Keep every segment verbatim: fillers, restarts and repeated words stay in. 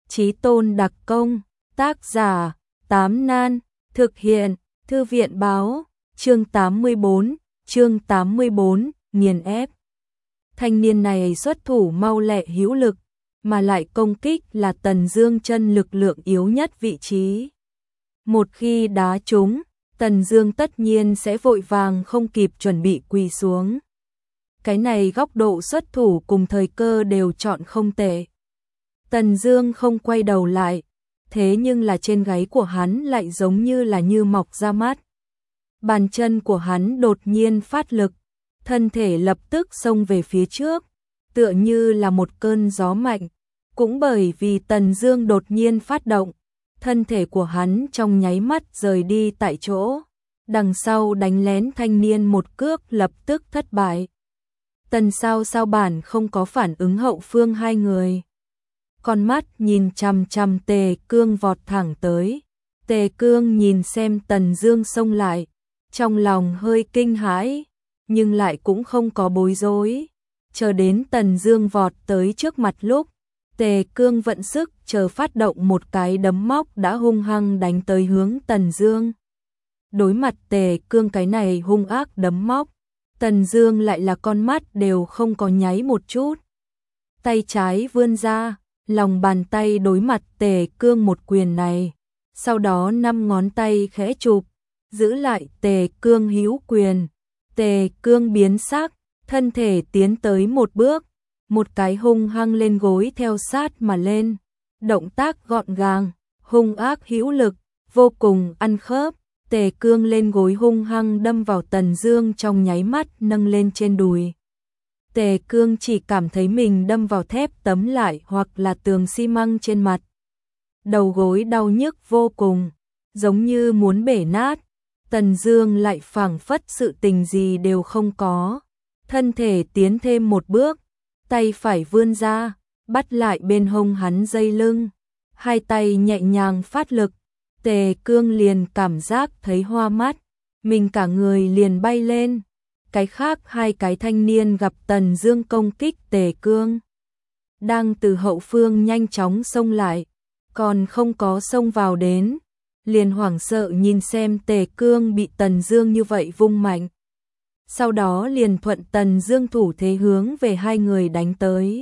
Chí tôn đặc công, tác giả, Tám Nan, thực hiện, Thư viện báo, chương tám mươi bốn, chương tám mươi bốn, nghiền ép. Thanh niên này xuất thủ mau lẹ hữu lực, mà lại công kích là Tần Dương chân lực lượng yếu nhất vị trí. Một khi đá trúng, Tần Dương tất nhiên sẽ vội vàng không kịp chuẩn bị quỳ xuống. Cái này góc độ xuất thủ cùng thời cơ đều chọn không tệ. Tần Dương không quay đầu lại, thế nhưng là trên gáy của hắn lại giống như là như mọc ra mắt. Bàn chân của hắn đột nhiên phát lực, thân thể lập tức xông về phía trước, tựa như là một cơn gió mạnh. Cũng bởi vì Tần Dương đột nhiên phát động, thân thể của hắn trong nháy mắt rời đi tại chỗ. Đằng sau đánh lén thanh niên một cước lập tức thất bại. Tần Sao Sao bản không có phản ứng hậu phương hai người. Con mắt nhìn chằm chằm Tề Cương vọt thẳng tới. Tề Cương nhìn xem Tần Dương xông lại, trong lòng hơi kinh hãi, nhưng lại cũng không có bối rối. Chờ đến Tần Dương vọt tới trước mặt lúc, Tề Cương vận sức chờ phát động một cái đấm móc đã hung hăng đánh tới hướng Tần Dương. Đối mặt Tề Cương cái này hung ác đấm móc, Tần Dương lại là con mắt đều không có nháy một chút. Tay trái vươn ra, lòng bàn tay đối mặt Tề Cương một quyền này, sau đó năm ngón tay khẽ chụp, giữ lại Tề Cương hữu quyền. Tề Cương biến sắc, thân thể tiến tới một bước, một cái hung hăng lên gối theo sát mà lên. Động tác gọn gàng, hung ác hữu lực, vô cùng ăn khớp. Tề Cương lên gối hung hăng đâm vào Tần Dương trong nháy mắt nâng lên trên đùi. Tề Cương chỉ cảm thấy mình đâm vào thép tấm lại hoặc là tường xi măng trên mặt. Đầu gối đau nhức vô cùng, giống như muốn bể nát. Tần Dương lại phảng phất sự tình gì đều không có, thân thể tiến thêm một bước, tay phải vươn ra, bắt lại bên hông hắn dây lưng, hai tay nhẹ nhàng phát lực. Tề Cương liền cảm giác thấy hoa mắt, mình cả người liền bay lên. Cái khác hai cái thanh niên gặp Tần Dương công kích Tề Cương, đang từ hậu phương nhanh chóng xông lại, còn không có xông vào đến, liền hoảng sợ nhìn xem Tề Cương bị Tần Dương như vậy vung mạnh. Sau đó liền thuận Tần Dương thủ thế hướng về hai người đánh tới.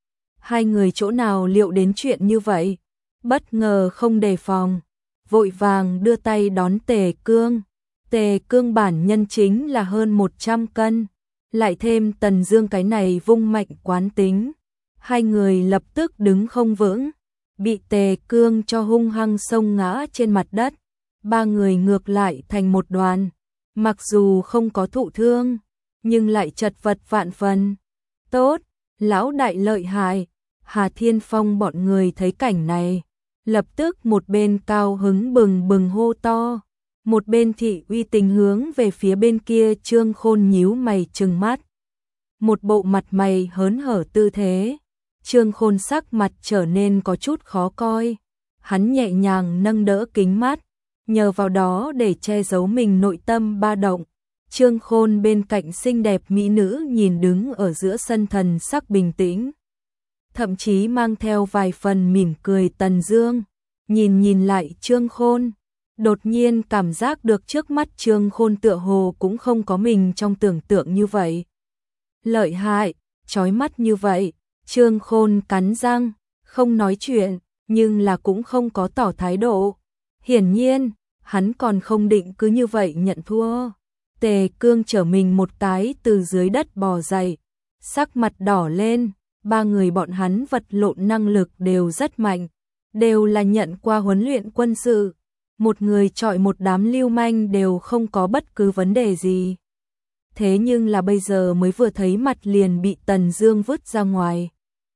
Hai người chỗ nào liệu đến chuyện như vậy, bất ngờ không đề phòng, vội vàng đưa tay đón Tề Cương. Tề Cương bản nhân chính là hơn một trăm cân, lại thêm Tần Dương cái này vung mạnh quán tính, hai người lập tức đứng không vững, bị Tề Cương cho hung hăng xông ngã trên mặt đất. Ba người ngược lại thành một đoàn, mặc dù không có thụ thương, nhưng lại chật vật vạn phần. Tốt, lão đại lợi hại. Hà Thiên Phong bọn người thấy cảnh này, lập tức một bên cao hứng bừng bừng hô to, một bên thị uy tình hướng về phía bên kia Trương Khôn nhíu mày trừng mắt. Một bộ mặt mày hớn hở tư thế, Trương Khôn sắc mặt trở nên có chút khó coi. Hắn nhẹ nhàng nâng đỡ kính mắt, nhờ vào đó để che giấu mình nội tâm ba động. Trương Khôn bên cạnh xinh đẹp mỹ nữ nhìn đứng ở giữa sân thần sắc bình tĩnh, thậm chí mang theo vài phần mỉm cười. Tần Dương nhìn nhìn lại Trương Khôn, đột nhiên cảm giác được trước mắt Trương Khôn tựa hồ cũng không có mình trong tưởng tượng như vậy. Lợi hại, chói mắt như vậy. Trương Khôn cắn răng, không nói chuyện, nhưng là cũng không có tỏ thái độ. Hiển nhiên, hắn còn không định cứ như vậy nhận thua. Tề Cương trở mình một cái từ dưới đất bò dậy, sắc mặt đỏ lên. Ba người bọn hắn vật lộn năng lực đều rất mạnh, đều là nhận qua huấn luyện quân sự. Một người chọi một đám lưu manh đều không có bất cứ vấn đề gì. Thế nhưng là bây giờ mới vừa thấy mặt liền bị Tần Dương vứt ra ngoài.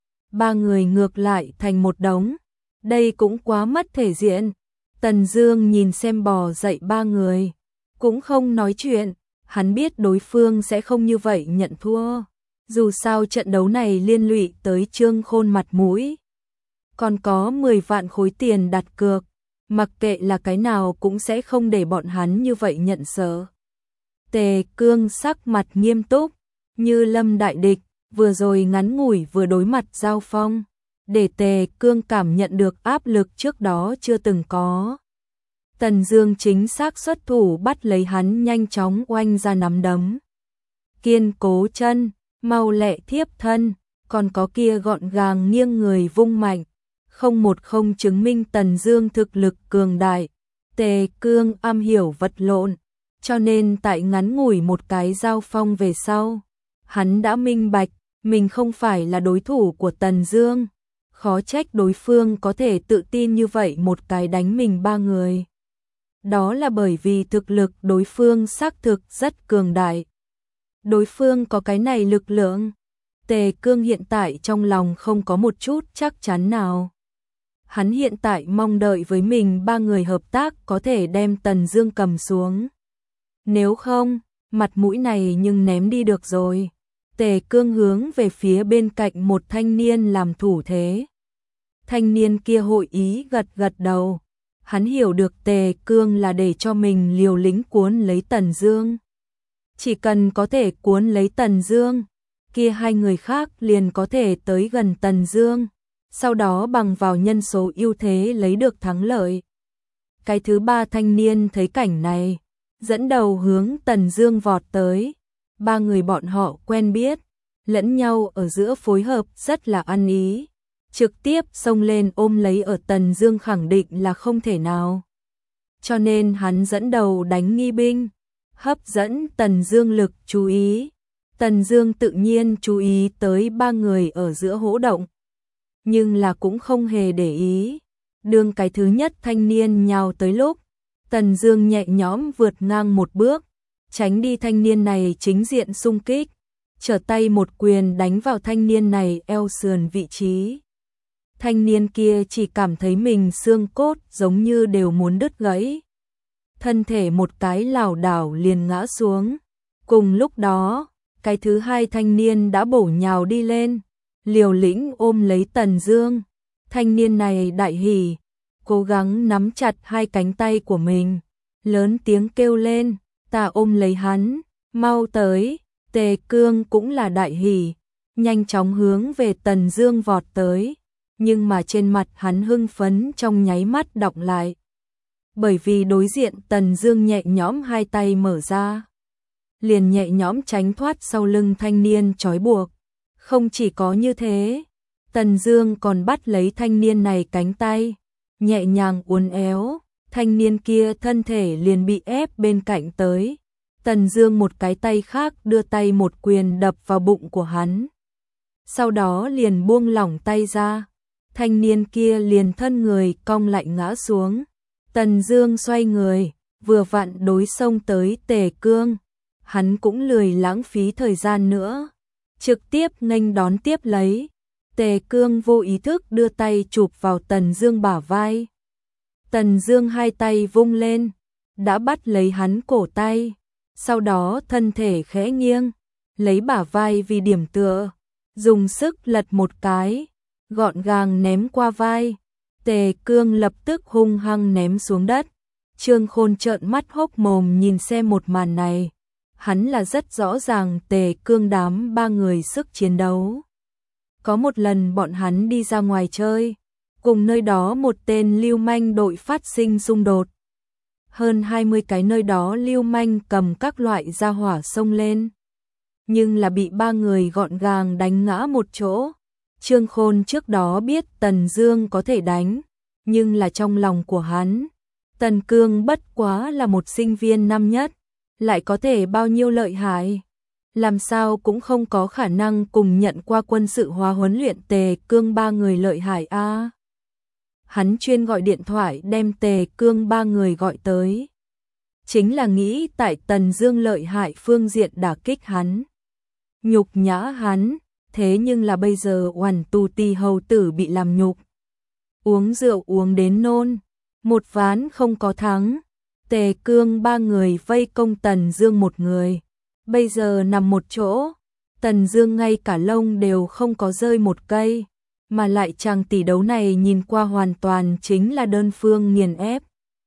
Ba người ngược lại thành một đống, đây cũng quá mất thể diện. Tần Dương nhìn xem bò dậy ba người, cũng không nói chuyện, hắn biết đối phương sẽ không như vậy nhận thua. Dù sao trận đấu này liên lụy tới Trương Khôn mặt mũi, còn có mười vạn khối tiền đặt cược, mặc kệ là cái nào cũng sẽ không để bọn hắn như vậy nhận sợ. Tề Cương sắc mặt nghiêm túc, như lâm đại địch, vừa rồi ngắn ngủi vừa đối mặt giao phong, để Tề Cương cảm nhận được áp lực trước đó chưa từng có. Tần Dương chính xác xuất thủ bắt lấy hắn, nhanh chóng oanh ra nắm đấm. Kiên cố chân, mau lẹ thiếp thân, còn có kia gọn gàng nghiêng người vung mạnh, không một không chứng minh Tần Dương thực lực cường đại. Tề Cương am hiểu vật lộn, cho nên tại ngắn ngủi một cái giao phong về sau, hắn đã minh bạch, mình không phải là đối thủ của Tần Dương. Khó trách đối phương có thể tự tin như vậy một cái đánh mình ba người. Đó là bởi vì thực lực đối phương xác thực rất cường đại. Đối phương có cái này lực lượng. Tề Cương hiện tại trong lòng không có một chút chắc chắn nào. Hắn hiện tại mong đợi với mình ba người hợp tác có thể đem Tần Dương cầm xuống. Nếu không, mặt mũi này nhưng ném đi được rồi. Tề Cương hướng về phía bên cạnh một thanh niên làm thủ thế. Thanh niên kia hội ý gật gật đầu. Hắn hiểu được Tề Cương là để cho mình liều lĩnh cuốn lấy Tần Dương. Chỉ cần có thể cuốn lấy Tần Dương, kia hai người khác liền có thể tới gần Tần Dương, sau đó bằng vào nhân số ưu thế lấy được thắng lợi. Cái thứ ba thanh niên thấy cảnh này, dẫn đầu hướng Tần Dương vọt tới. Ba người bọn họ quen biết, lẫn nhau ở giữa phối hợp rất là ăn ý. Trực tiếp xông lên ôm lấy ở Tần Dương khẳng định là không thể nào. Cho nên hắn dẫn đầu đánh nghi binh, hấp dẫn Tần Dương lực chú ý. Tần Dương tự nhiên chú ý tới ba người ở giữa hỗn động, nhưng là cũng không hề để ý. Đường cái thứ nhất thanh niên nhào tới lúc, Tần Dương nhẹ nhõm vượt ngang một bước, tránh đi thanh niên này chính diện xung kích, trở tay một quyền đánh vào thanh niên này eo sườn vị trí. Thanh niên kia chỉ cảm thấy mình xương cốt giống như đều muốn đứt gãy. Thân thể một cái lảo đảo liền ngã xuống. Cùng lúc đó, cái thứ hai thanh niên đã bổ nhào đi lên, liều lĩnh ôm lấy Tần Dương. Thanh niên này đại hỉ, cố gắng nắm chặt hai cánh tay của mình, lớn tiếng kêu lên, ta ôm lấy hắn, mau tới. Tề Cương cũng là đại hỉ, nhanh chóng hướng về Tần Dương vọt tới. Nhưng mà trên mặt hắn hưng phấn trong nháy mắt đọng lại. Bởi vì đối diện Tần Dương nhẹ nhõm hai tay mở ra, liền nhẹ nhõm tránh thoát sau lưng thanh niên trói buộc. Không chỉ có như thế, Tần Dương còn bắt lấy thanh niên này cánh tay, nhẹ nhàng uốn éo, thanh niên kia thân thể liền bị ép bên cạnh tới. Tần Dương một cái tay khác đưa tay một quyền đập vào bụng của hắn. Sau đó liền buông lỏng tay ra. Thanh niên kia liền thân người cong lại ngã xuống. Tần Dương xoay người, vừa vặn đối xông tới Tề Cương. Hắn cũng lười lãng phí thời gian nữa, trực tiếp nghênh đón tiếp lấy. Tề Cương vô ý thức đưa tay chụp vào Tần Dương bả vai. Tần Dương hai tay vung lên, đã bắt lấy hắn cổ tay, sau đó thân thể khẽ nghiêng, lấy bả vai vì điểm tựa, dùng sức lật một cái, gọn gàng ném qua vai. Tề Cương lập tức hung hăng ném xuống đất. Trương Khôn trợn mắt hốc mồm nhìn xem một màn này. Hắn là rất rõ ràng Tề Cương đám ba người sức chiến đấu. Có một lần bọn hắn đi ra ngoài chơi, cùng nơi đó một tên lưu manh đội phát sinh xung đột. Hơn hai mươi cái nơi đó lưu manh cầm các loại gia hỏa xông lên, nhưng là bị ba người gọn gàng đánh ngã một chỗ. Trương Khôn trước đó biết Tần Dương có thể đánh, nhưng là trong lòng của hắn, Tần Cương bất quá là một sinh viên năm nhất, lại có thể bao nhiêu lợi hại, làm sao cũng không có khả năng cùng nhận qua quân sự hóa huấn luyện Tề Cương ba người lợi hại a. À. Hắn chuyên gọi điện thoại đem Tề Cương ba người gọi tới, chính là nghĩ tại Tần Dương lợi hại phương diện đả kích hắn, nhục nhã hắn. Thế nhưng là bây giờ Oản Tu Ti hầu tử bị làm nhục, uống rượu uống đến nôn, một ván không có thắng. Tề Cương ba người vây công Tần Dương một người, bây giờ nằm một chỗ. Tần Dương ngay cả lông đều không có rơi một cây, mà lại chàng tỷ đấu này nhìn qua hoàn toàn chính là đơn phương nghiền ép.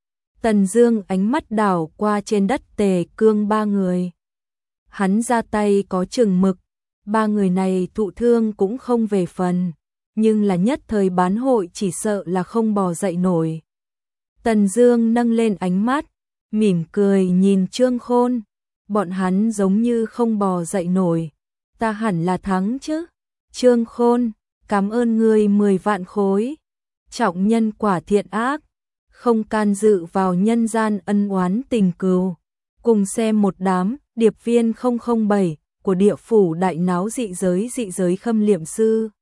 Tần Dương ánh mắt đảo qua trên đất Tề Cương ba người, hắn ra tay có chừng mực. Ba người này thụ thương cũng không về phần, nhưng là nhất thời bán hội chỉ sợ là không bò dậy nổi. Tần Dương nâng lên ánh mắt, mỉm cười nhìn Trương Khôn, bọn hắn giống như không bò dậy nổi, ta hẳn là thắng chứ. Trương Khôn, cảm ơn ngươi mười vạn khối. Trọng nhân quả thiện ác, không can dự vào nhân gian ân oán tình cừu. Cùng xem một đám điệp viên không không bảy của địa phủ đại náo dị giới dị giới khâm liệm sư.